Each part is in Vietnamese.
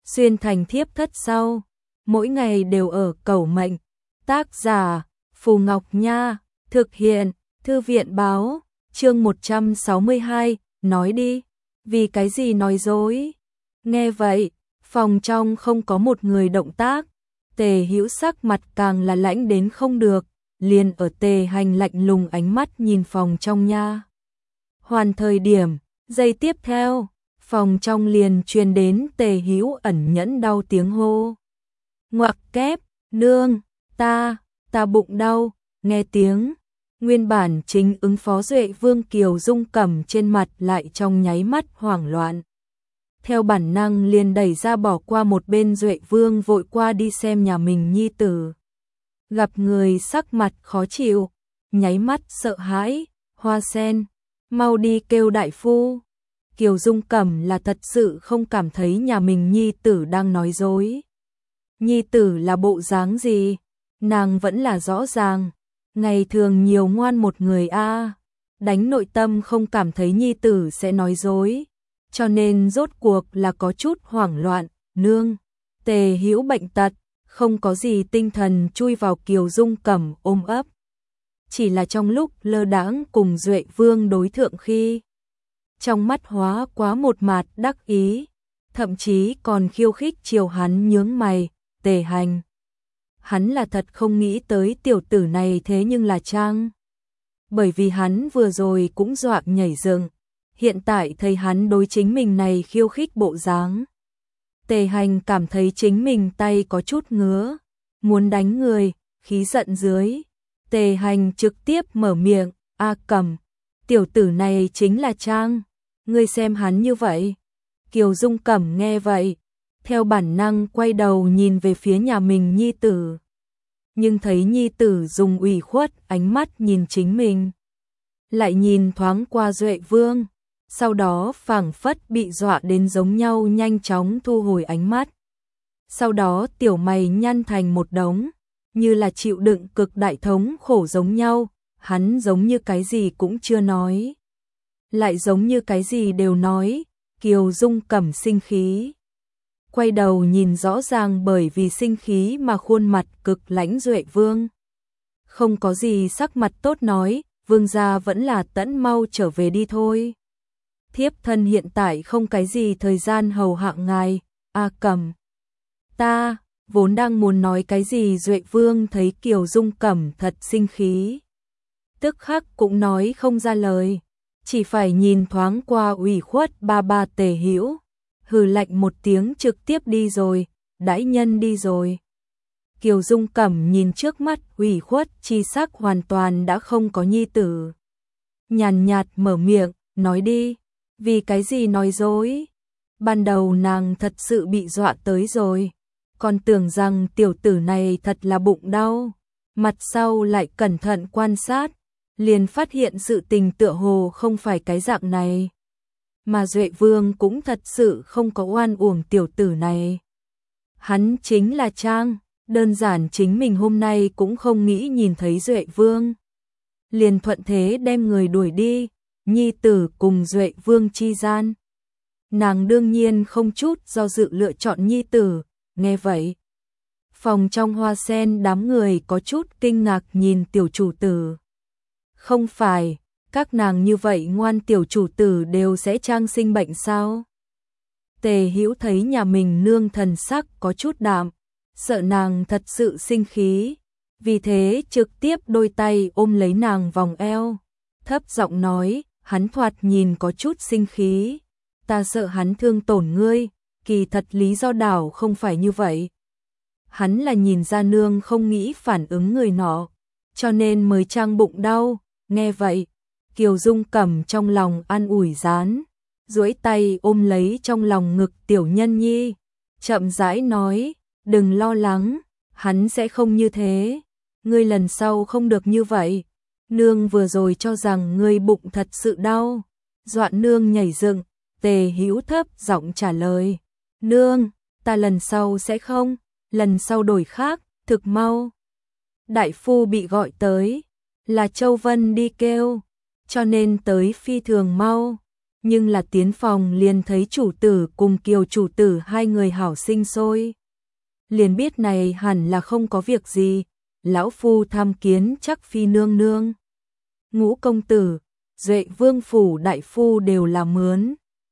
xuyên thành thiếp thất sau, mỗi ngày đều ở cầu mệnh. Tác giả Phù Ngọc Nha, thực hiện Thư viện Báo, chương 162, nói đi, vì cái gì nói dối. Nghe vậy, phòng trong không có một người động tác, Tề Hữu sắc mặt càng là lãnh đến không được, liền ở Tề Hành lạnh lùng ánh mắt nhìn phòng trong nha. Hoàn thời điểm, giây tiếp theo, phòng trong liền truyền đến Tề Hữu ẩn nhẫn đau tiếng hô. Ngoặc kép, nương, ta bụng đau, nghe tiếng. Nguyên bản chính ứng phó Duệ Vương Kiều Dung Cẩm trên mặt lại trong nháy mắt hoảng loạn. Theo bản năng liền đẩy ra bỏ qua một bên Duệ Vương vội qua đi xem nhà mình nhi tử. Gặp người sắc mặt khó chịu, nháy mắt sợ hãi, Hoa Sen, mau đi kêu đại phu. Kiều Dung Cẩm là thật sự không cảm thấy nhà mình nhi tử đang nói dối. Nhi tử là bộ dáng gì, nàng vẫn là rõ ràng. Ngày thường nhiều ngoan một người đánh nội tâm không cảm thấy nhi tử sẽ nói dối, cho nên rốt cuộc là có chút hoảng loạn. Nương, Tề Hữu bệnh tật, không có gì tinh thần chui vào Kiều Dung Cẩm ôm ấp. Chỉ là trong lúc lơ đãng cùng Duệ Vương đối thượng khi, trong mắt hóa quá một mạt đắc ý, thậm chí còn khiêu khích chiều hắn nhướng mày. Tề Hành, hắn là thật không nghĩ tới tiểu tử này thế nhưng là trang. Bởi vì hắn vừa rồi cũng dọa nhảy dựng, hiện tại thấy hắn đối chính mình này khiêu khích bộ dáng. Tề Hành cảm thấy chính mình tay có chút ngứa, muốn đánh người, khí giận dưới. Tề Hành trực tiếp mở miệng, Cẩm, tiểu tử này chính là trang, ngươi xem hắn như vậy. Kiều Dung Cẩm nghe vậy, theo bản năng quay đầu nhìn về phía nhà mình nhi tử. Nhưng thấy nhi tử dùng ủy khuất ánh mắt nhìn chính mình. Lại nhìn thoáng qua Duệ Vương, sau đó phảng phất bị dọa đến giống nhau nhanh chóng thu hồi ánh mắt. Sau đó tiểu mày nhăn thành một đống, như là chịu đựng cực đại thống khổ giống nhau, hắn giống như cái gì cũng chưa nói. Lại giống như cái gì đều nói, Kiều Dung Cẩm sinh khí. Quay đầu nhìn rõ ràng bởi vì sinh khí mà khuôn mặt cực lãnh Duệ Vương. Không có gì sắc mặt tốt nói, vương gia vẫn là tẫn mau trở về đi thôi. Thiếp thân hiện tại không cái gì thời gian hầu hạ ngài, Cẩm. Ta, vốn đang muốn nói cái gì Duệ Vương thấy Kiều Dung Cẩm thật sinh khí. Tức khắc cũng nói không ra lời, chỉ phải nhìn thoáng qua ủy khuất ba Tề Hữu. Hừ lạnh một tiếng trực tiếp đi rồi, đãi nhân đi rồi. Kiều Dung Cẩm nhìn trước mắt ủy khuất chi sắc hoàn toàn đã không có nhi tử. Nhàn nhạt mở miệng, nói đi, vì cái gì nói dối. Ban đầu nàng thật sự bị dọa tới rồi, còn tưởng rằng tiểu tử này thật là bụng đau. Mặt sau lại cẩn thận quan sát, liền phát hiện sự tình tựa hồ không phải cái dạng này. Mà Duệ Vương cũng thật sự không có oan uổng tiểu tử này. Hắn chính là trang, đơn giản chính mình hôm nay cũng không nghĩ nhìn thấy Duệ Vương. Liền thuận thế đem người đuổi đi, nhi tử cùng Duệ Vương chi gian. Nàng đương nhiên không chút do dự lựa chọn nhi tử, nghe vậy. Phòng trong Hoa Sen đám người có chút kinh ngạc nhìn tiểu chủ tử. Không phải, các nàng như vậy ngoan tiểu chủ tử đều sẽ trang sinh bệnh sao? Tề Hữu thấy nhà mình nương thần sắc có chút đạm, sợ nàng thật sự sinh khí, vì thế trực tiếp đôi tay ôm lấy nàng vòng eo, thấp giọng nói, hắn thoạt nhìn có chút sinh khí, ta sợ hắn thương tổn ngươi, kỳ thật lý do đảo không phải như vậy. Hắn là nhìn ra nương không nghĩ phản ứng người nọ, cho nên mới trang bụng đau, nghe vậy. Kiều Dung Cẩm trong lòng an ủi rán, duỗi tay ôm lấy trong lòng ngực tiểu nhân nhi, chậm rãi nói, đừng lo lắng, hắn sẽ không như thế, ngươi lần sau không được như vậy, nương vừa rồi cho rằng ngươi bụng thật sự đau, dọa nương nhảy dựng. Tề Hữu thấp giọng trả lời, nương, ta lần sau sẽ không, lần sau đổi khác, thực mau. Đại phu bị gọi tới, là Châu Vân đi kêu, cho nên tới phi thường mau. nhưng là tiến phòng liền thấy chủ tử cùng Kiều chủ tử hai người hảo sinh sôi. Liền biết này hẳn là không có việc gì, lão phu tham kiến chắc phi nương nương. Ngũ công tử, Duệ vương phủ đại phu đều là mướn.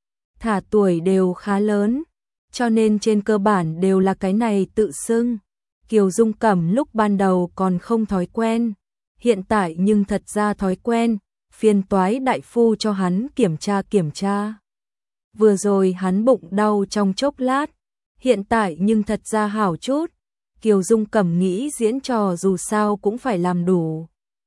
Thả tuổi đều khá lớn, cho nên trên cơ bản đều là cái này tự xưng. Kiều Dung Cẩm lúc ban đầu còn không thói quen, hiện tại nhưng thật ra thói quen, phiền toái đại phu cho hắn kiểm tra. Vừa rồi hắn bụng đau trong chốc lát, hiện tại nhưng thật ra hảo chút. Kiều Dung Cẩm nghĩ diễn trò dù sao cũng phải làm đủ.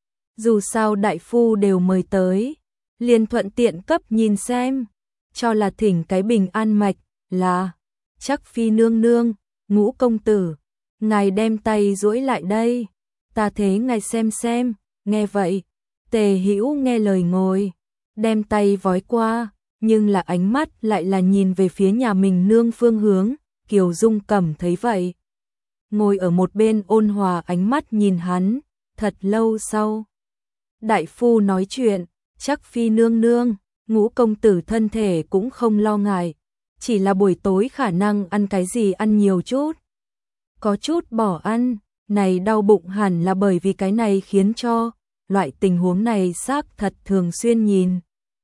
Dù sao đại phu đều mời tới, liền thuận tiện cấp nhìn xem, cho là thỉnh cái bình an mạch, là chắc phi nương nương, Ngũ công tử, ngài đem tay duỗi lại đây, ta thế ngài xem, nghe vậy, Tề Hữu nghe lời ngồi, đem tay vói qua, nhưng là ánh mắt lại là nhìn về phía nhà mình nương phương hướng. Kiều Dung Cẩm thấy vậy, ngồi ở một bên ôn hòa ánh mắt nhìn hắn, thật lâu sau. Đại phu nói chuyện, chắc phi nương nương, Ngũ công tử thân thể cũng không lo ngại, chỉ là buổi tối khả năng ăn cái gì ăn nhiều chút. Có chút bỏ ăn, này đau bụng hẳn là bởi vì cái này khiến cho, loại tình huống này xác thật thường xuyên nhìn.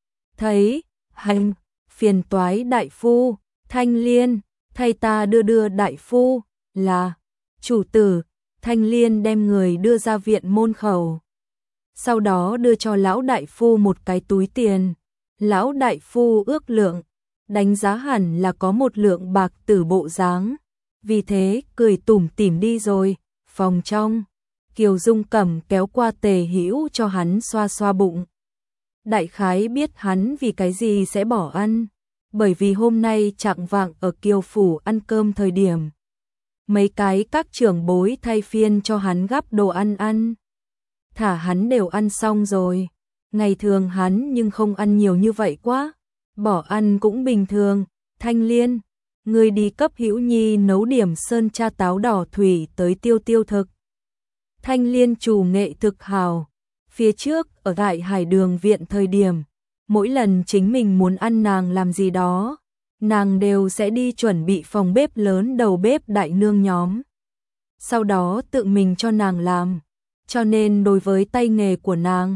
Thấy, hành, phiền toái đại phu, Thanh Liên, thay ta đưa đại phu, là, chủ tử, Thanh Liên đem người đưa ra viện môn khẩu. Sau đó đưa cho lão đại phu một cái túi tiền, lão đại phu ước lượng, đánh giá hẳn là có một lượng bạc tử bộ dáng, vì thế cười tủm tỉm đi rồi. Phòng trong, Kiều Dung Cẩm kéo qua Tề Hữu cho hắn xoa xoa bụng. Đại khái biết hắn vì cái gì sẽ bỏ ăn, bởi vì hôm nay chạng vạng ở Kiều phủ ăn cơm thời điểm, mấy cái các trưởng bối thay phiên cho hắn gắp đồ ăn. Thả hắn đều ăn xong rồi, ngày thường hắn nhưng không ăn nhiều như vậy quá, bỏ ăn cũng bình thường. Thanh Liên, người đi cấp Hữu Nhi nấu điểm sơn cha táo đỏ thủy tới tiêu thực. Thanh Liên chủ nghệ thực hào, phía trước ở tại Hải Đường viện thời điểm, mỗi lần chính mình muốn ăn nàng làm gì đó, nàng đều sẽ đi chuẩn bị phòng bếp lớn đầu bếp đại nương nhóm. Sau đó tự mình cho nàng làm, cho nên đối với tay nghề của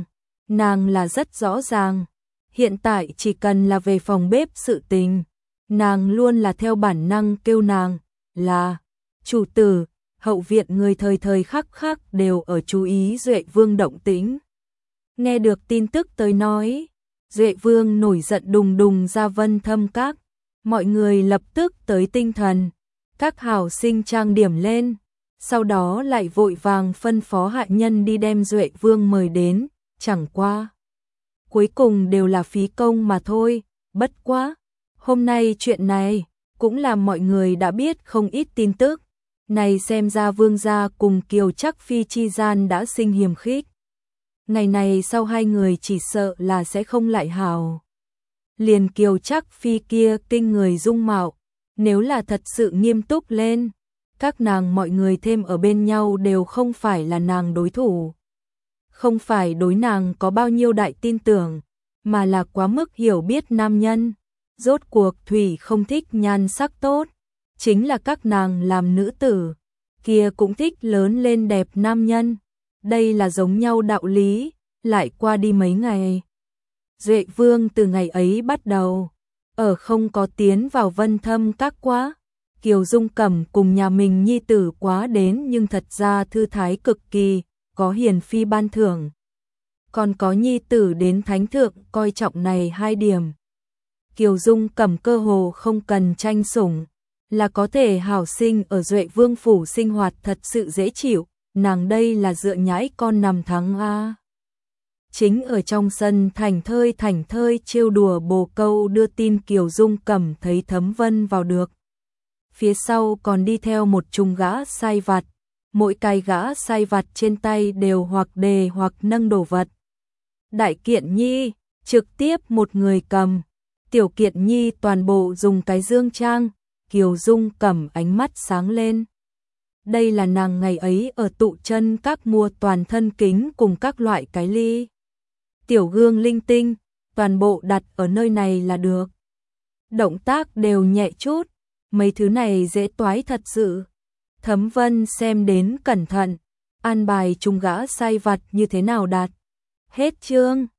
nàng là rất rõ ràng. Hiện tại chỉ cần là về phòng bếp sự tình, nàng luôn là theo bản năng kêu nàng, là, chủ tử, hậu viện người thời thời khắc khắc đều ở chú ý Duệ Vương động tĩnh. Nghe được tin tức tới nói, Duệ Vương nổi giận đùng đùng ra Vân Thâm Các, mọi người lập tức tới tinh thần, các hảo sinh trang điểm lên, sau đó lại vội vàng phân phó hạ nhân đi đem Duệ Vương mời đến, chẳng qua. Cuối cùng đều là phí công mà thôi, bất quá. Hôm nay chuyện này, cũng làm mọi người đã biết không ít tin tức, này xem ra Vương gia cùng Kiều Trắc Phi chi gian đã sinh hiềm khích. Ngày này sau hai người chỉ sợ là sẽ không lại hảo. Liền Kiều Trắc Phi kia kinh người dung mạo, nếu là thật sự nghiêm túc lên, các nàng mọi người thêm ở bên nhau đều không phải là nàng đối thủ. Không phải đối nàng có bao nhiêu đại tin tưởng, mà là quá mức hiểu biết nam nhân. Rốt cuộc Thủy không thích nhan sắc tốt, chính là các nàng làm nữ tử, kia cũng thích lớn lên đẹp nam nhân. Đây là giống nhau đạo lý, lại qua đi mấy ngày. Duệ Vương từ ngày ấy bắt đầu, ở không có tiến vào Vân Thâm Các quá. Kiều Dung Cẩm cùng nhà mình nhi tử quá đến nhưng thật ra thư thái cực kỳ, có hiền phi ban thưởng. Còn có nhi tử đến thánh thượng coi trọng này hai điểm. Kiều Dung Cẩm cơ hồ không cần tranh sủng, là có thể hảo sinh ở Duệ Vương phủ sinh hoạt thật sự dễ chịu, nàng đây là dựa nhãi con nằm thắng a. Chính ở trong sân thảnh thơi trêu đùa bồ câu đưa tin Kiều Dung Cẩm thấy Thấm Vân vào được. Phía sau còn đi theo một chùm gã sai vặt, mỗi cái gã sai vặt trên tay đều hoặc đề hoặc nâng đồ vật. Đại Kiện Nhi trực tiếp một người cầm, Tiểu Kiện Nhi toàn bộ dùng cái dương trang. Kiều Dung Cẩm ánh mắt sáng lên. Đây là nàng ngày ấy ở tụ chân các mua toàn thân kính cùng các loại cái ly. Tiểu gương linh tinh, toàn bộ đặt ở nơi này là được. Động tác đều nhẹ chút, mấy thứ này dễ toái thật sự. Thấm Vân xem đến cẩn thận, an bài chung gã sai vặt như thế nào đặt. Hết chương.